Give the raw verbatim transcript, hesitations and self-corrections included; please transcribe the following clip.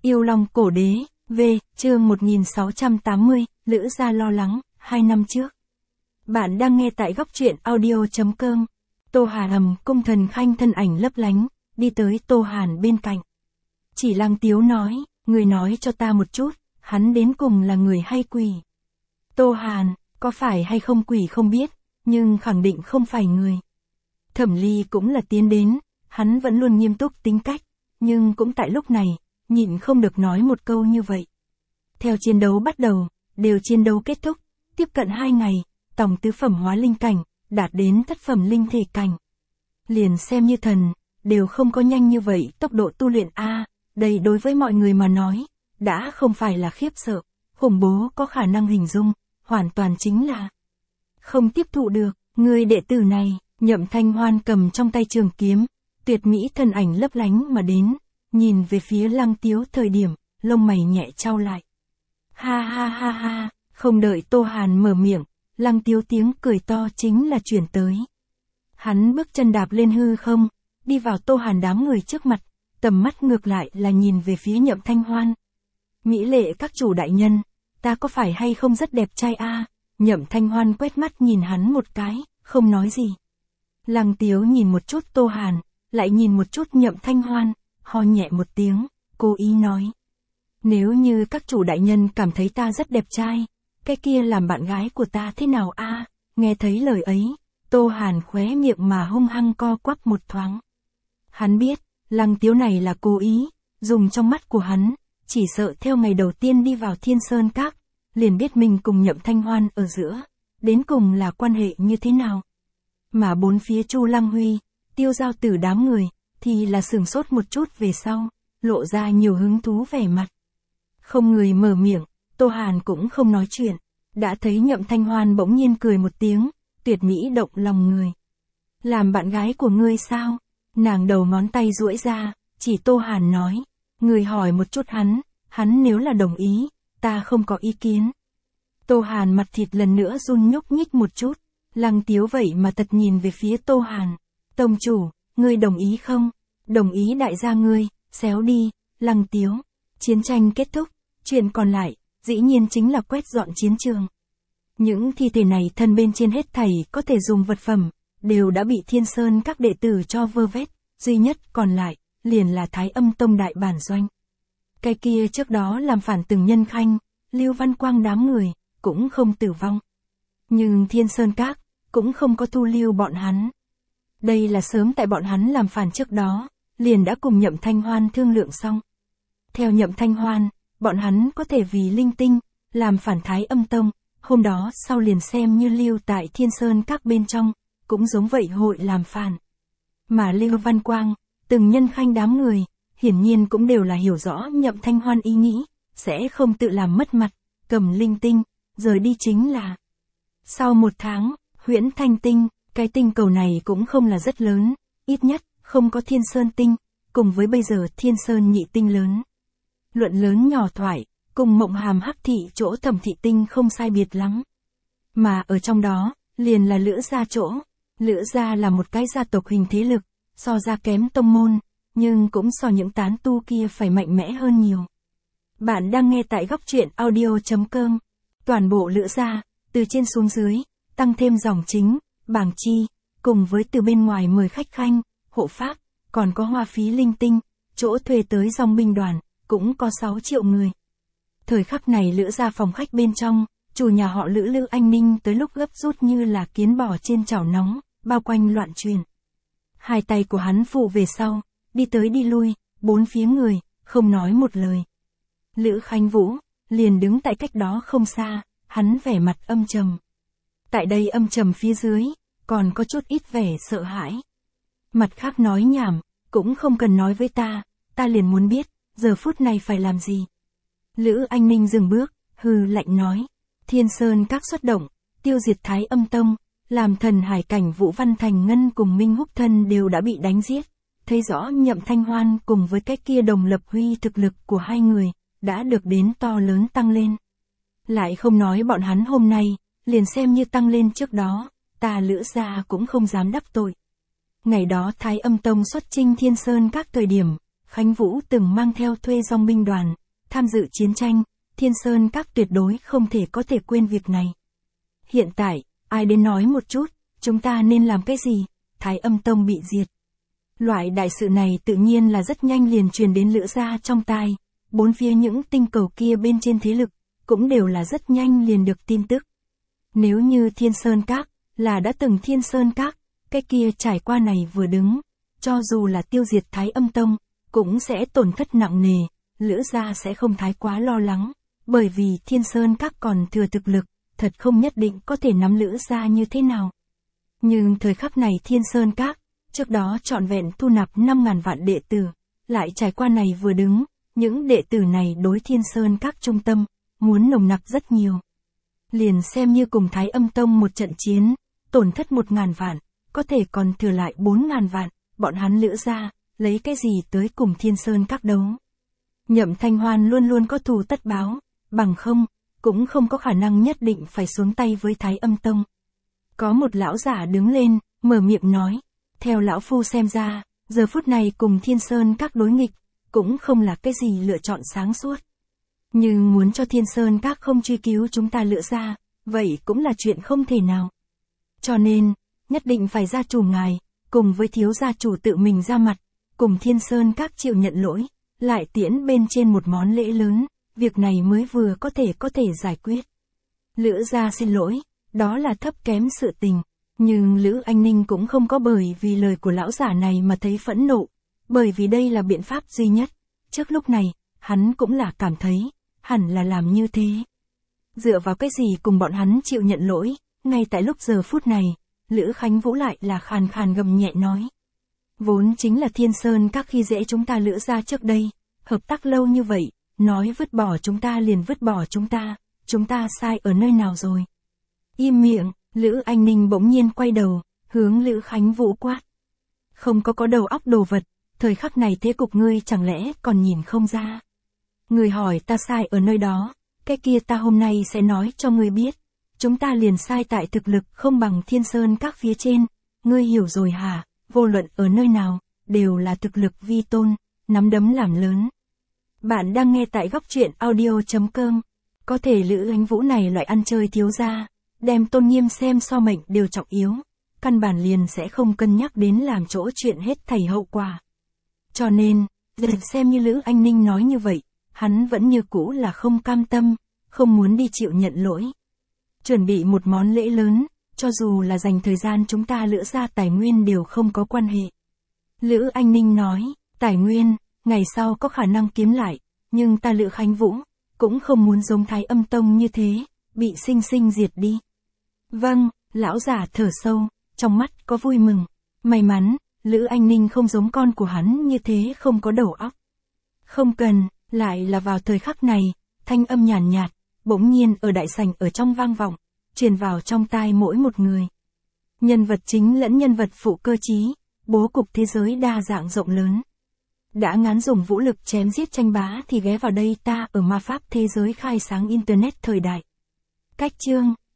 Yêu Long Cổ Đế, V, chương một nghìn sáu trăm tám mươi, Lữ Gia lo lắng, hai năm trước. Bạn đang nghe tại góc truyện audio.com. Tô Hàn ầm cung thần khanh thân ảnh lấp lánh, đi tới Tô Hàn bên cạnh. Chỉ Lăng Tiếu nói, người nói cho ta một chút, hắn đến cùng là người hay quỷ? Tô Hàn, có phải hay không quỷ không biết, nhưng khẳng định không phải người. Thẩm Ly cũng là tiến đến, hắn vẫn luôn nghiêm túc tính cách, nhưng cũng tại lúc này, nhịn không được nói một câu như vậy. Theo chiến đấu bắt đầu, đều chiến đấu kết thúc, tiếp cận hai ngày, tổng tứ phẩm hóa linh cảnh, đạt đến thất phẩm linh thể cảnh. Liền xem như thần, đều không có nhanh như vậy tốc độ tu luyện a, đây đối với mọi người mà nói, đã không phải là khiếp sợ, khủng bố có khả năng hình dung, hoàn toàn chính là không tiếp thụ được. Người đệ tử này, Nhậm Thanh Hoan cầm trong tay trường kiếm, tuyệt mỹ thân ảnh lấp lánh mà đến, nhìn về phía Lăng Tiếu thời điểm, lông mày nhẹ trao lại. Ha ha ha ha, không đợi Tô Hàn mở miệng, Lăng Tiếu tiếng cười to chính là chuyển tới. Hắn bước chân đạp lên hư không, đi vào Tô Hàn đám người trước mặt, tầm mắt ngược lại là nhìn về phía Nhậm Thanh Hoan. Mỹ lệ các chủ đại nhân, ta có phải hay không rất đẹp trai a? Nhậm Thanh Hoan quét mắt nhìn hắn một cái, không nói gì. Lăng Tiếu nhìn một chút Tô Hàn, lại nhìn một chút Nhậm Thanh Hoan, ho nhẹ một tiếng, cố ý nói. Nếu như các chủ đại nhân cảm thấy ta rất đẹp trai, cái kia làm bạn gái của ta thế nào a? Nghe thấy lời ấy, Tô Hàn khóe miệng mà hung hăng co quắp một thoáng. Hắn biết, Lăng Tiếu này là cố ý, dùng trong mắt của hắn, chỉ sợ theo ngày đầu tiên đi vào Thiên Sơn Các, liền biết mình cùng Nhậm Thanh Hoan ở giữa, đến cùng là quan hệ như thế nào. Mà bốn phía Chu Lăng Huy, Tiêu Giao Tử đám người, thì là sửng sốt một chút về sau, lộ ra nhiều hứng thú vẻ mặt. Không người mở miệng, Tô Hàn cũng không nói chuyện, đã thấy Nhậm Thanh Hoan bỗng nhiên cười một tiếng, tuyệt mỹ động lòng người. Làm bạn gái của ngươi sao? Nàng đầu ngón tay duỗi ra, chỉ Tô Hàn nói, người hỏi một chút hắn, hắn nếu là đồng ý, ta không có ý kiến. Tô Hàn mặt thịt lần nữa run nhúc nhích một chút, Lăng Tiếu vậy mà thật nhìn về phía Tô Hàn. Tông chủ, ngươi đồng ý không? Đồng ý đại gia ngươi, xéo đi, Lăng Tiếu. Chiến tranh kết thúc, chuyện còn lại, dĩ nhiên chính là quét dọn chiến trường. Những thi thể này thân bên trên hết thảy có thể dùng vật phẩm, đều đã bị Thiên Sơn các đệ tử cho vơ vét, duy nhất còn lại, liền là Thái Âm Tông đại bản doanh. Cái kia trước đó làm phản từng nhân khanh, Lưu Văn Quang đám người, cũng không tử vong. Nhưng Thiên Sơn Các, cũng không có thu lưu bọn hắn. Đây là sớm tại bọn hắn làm phản trước đó, liền đã cùng Nhậm Thanh Hoan thương lượng xong. Theo Nhậm Thanh Hoan, bọn hắn có thể vì linh tinh, làm phản Thái Âm Tông, hôm đó sau liền xem như lưu tại Thiên Sơn Các bên trong, cũng giống vậy hội làm phản. Mà Lưu Văn Quang, từng nhân khanh đám người, hiển nhiên cũng đều là hiểu rõ Nhậm Thanh Hoan ý nghĩ, sẽ không tự làm mất mặt, cầm linh tinh, rời đi chính là. Sau một tháng, Huyễn Thanh Tinh, cái tinh cầu này cũng không là rất lớn, ít nhất, không có Thiên Sơn Tinh, cùng với bây giờ Thiên Sơn Nhị Tinh lớn. Luận lớn nhỏ thoại, cùng Mộng Hàm Hắc Thị chỗ Thẩm Thị Tinh không sai biệt lắm. Mà ở trong đó, liền là Lữ Gia chỗ. Lữ Gia là một cái gia tộc hình thế lực, so ra kém tông môn, nhưng cũng so những tán tu kia phải mạnh mẽ hơn nhiều. Bạn đang nghe tại góc truyện audio.com. Toàn bộ Lữ Gia, từ trên xuống dưới, tăng thêm dòng chính, bảng chi, cùng với từ bên ngoài mời khách khanh, hộ pháp, còn có hoa phí linh tinh, chỗ thuê tới dòng binh đoàn, cũng có sáu triệu người. Thời khắc này Lữ Gia phòng khách bên trong, chủ nhà họ Lữ Lữ Anh Ninh tới lúc gấp rút như là kiến bò trên chảo nóng, bao quanh loạn truyền. Hai tay của hắn phụ về sau, đi tới đi lui, bốn phía người, không nói một lời. Lữ Khánh Vũ, liền đứng tại cách đó không xa, hắn vẻ mặt âm trầm. Tại đây âm trầm phía dưới, còn có chút ít vẻ sợ hãi. Mặt khác nói nhảm, cũng không cần nói với ta, ta liền muốn biết, giờ phút này phải làm gì. Lữ Anh Ninh dừng bước, hừ lạnh nói, Thiên Sơn Các xuất động, tiêu diệt Thái Âm Tông, làm thần hải cảnh Vũ Văn Thành Ngân cùng Minh Húc Thân đều đã bị đánh giết. Thấy rõ Nhậm Thanh Hoan cùng với cái kia Đồng Lập Huy thực lực của hai người, đã được đến to lớn tăng lên. Lại không nói bọn hắn hôm nay, liền xem như tăng lên trước đó, ta Lữ Gia cũng không dám đắc tội. Ngày đó Thái Âm Tông xuất chinh Thiên Sơn Các thời điểm, Khánh Vũ từng mang theo thuê dòng binh đoàn, tham dự chiến tranh, Thiên Sơn Các tuyệt đối không thể có thể quên việc này. Hiện tại, ai đến nói một chút, chúng ta nên làm cái gì? Thái Âm Tông bị diệt. Loại đại sự này tự nhiên là rất nhanh liền truyền đến Lữ gia trong tai, bốn phía những tinh cầu kia bên trên thế lực, cũng đều là rất nhanh liền được tin tức. Nếu như Thiên Sơn Các, là đã từng Thiên Sơn Các, cái kia trải qua này vừa đứng, cho dù là tiêu diệt Thái Âm Tông, cũng sẽ tổn thất nặng nề, Lữ gia sẽ không thái quá lo lắng, bởi vì Thiên Sơn Các còn thừa thực lực, thật không nhất định có thể nắm Lữ gia như thế nào. Nhưng thời khắc này Thiên Sơn Các, trước đó trọn vẹn thu nạp năm ngàn vạn đệ tử, lại trải qua này vừa đứng, những đệ tử này đối Thiên Sơn Các trung tâm, muốn nồng nặc rất nhiều. Liền xem như cùng Thái Âm Tông một trận chiến, tổn thất một ngàn vạn, có thể còn thừa lại bốn ngàn vạn, bọn hắn Lữ gia, lấy cái gì tới cùng Thiên Sơn Các đấu. Nhậm Thanh Hoan luôn luôn có thù tất báo, bằng không, cũng không có khả năng nhất định phải xuống tay với Thái Âm Tông. Có một lão giả đứng lên, mở miệng nói, theo lão phu xem ra, giờ phút này cùng Thiên Sơn Các đối nghịch, cũng không là cái gì lựa chọn sáng suốt. Nhưng muốn cho Thiên Sơn Các không truy cứu chúng ta Lữ gia, vậy cũng là chuyện không thể nào. Cho nên, nhất định phải gia chủ ngài, cùng với thiếu gia chủ tự mình ra mặt, cùng Thiên Sơn Các chịu nhận lỗi, lại tiễn bên trên một món lễ lớn, việc này mới vừa có thể có thể giải quyết. Lữ gia xin lỗi, đó là thấp kém sự tình, nhưng Lữ Anh Ninh cũng không có bởi vì lời của lão giả này mà thấy phẫn nộ, bởi vì đây là biện pháp duy nhất. Trước lúc này, hắn cũng là cảm thấy, hẳn là làm như thế. Dựa vào cái gì cùng bọn hắn chịu nhận lỗi, ngay tại lúc giờ phút này, Lữ Khánh Vũ lại là khàn khàn gầm nhẹ nói. Vốn chính là Thiên Sơn Các khi dễ chúng ta Lữ gia trước đây, hợp tác lâu như vậy, nói vứt bỏ chúng ta liền vứt bỏ chúng ta, chúng ta sai ở nơi nào rồi? Im miệng, Lữ Anh Ninh bỗng nhiên quay đầu, hướng Lữ Khánh Vũ quát. Không có có đầu óc đồ vật, thời khắc này thế cục ngươi chẳng lẽ còn nhìn không ra? Người hỏi ta sai ở nơi đó, cái kia ta hôm nay sẽ nói cho ngươi biết. Chúng ta liền sai tại thực lực không bằng Thiên Sơn Các phía trên, ngươi hiểu rồi hả? Vô luận ở nơi nào, đều là thực lực vi tôn, nắm đấm làm lớn. Bạn đang nghe tại góc truyện audio chấm com. Có thể Lữ Ánh Vũ này loại ăn chơi thiếu gia, đem tôn nghiêm xem so mệnh đều trọng yếu, căn bản liền sẽ không cân nhắc đến làm chỗ chuyện hết thảy hậu quả. Cho nên, xem như Lữ Anh Ninh nói như vậy, hắn vẫn như cũ là không cam tâm, không muốn đi chịu nhận lỗi. Chuẩn bị một món lễ lớn, cho dù là dành thời gian chúng ta Lữ gia tài nguyên đều không có quan hệ. Lữ Anh Ninh nói, tài nguyên, ngày sau có khả năng kiếm lại, nhưng ta Lữ Khánh Vũ, cũng không muốn giống Thái Âm Tông như thế, bị sinh sinh diệt đi. Vâng, lão giả thở sâu, trong mắt có vui mừng. May mắn, Lữ Anh Ninh không giống con của hắn như thế không có đầu óc. Không cần, lại là vào thời khắc này, thanh âm nhàn nhạt, bỗng nhiên ở đại sảnh ở trong vang vọng, truyền vào trong tai mỗi một người. Nhân vật chính lẫn nhân vật phụ cơ trí, bố cục thế giới đa dạng rộng lớn. Đã ngán dùng vũ lực chém giết tranh bá thì ghé vào đây ta ở ma pháp thế giới khai sáng Internet thời đại. Cách chương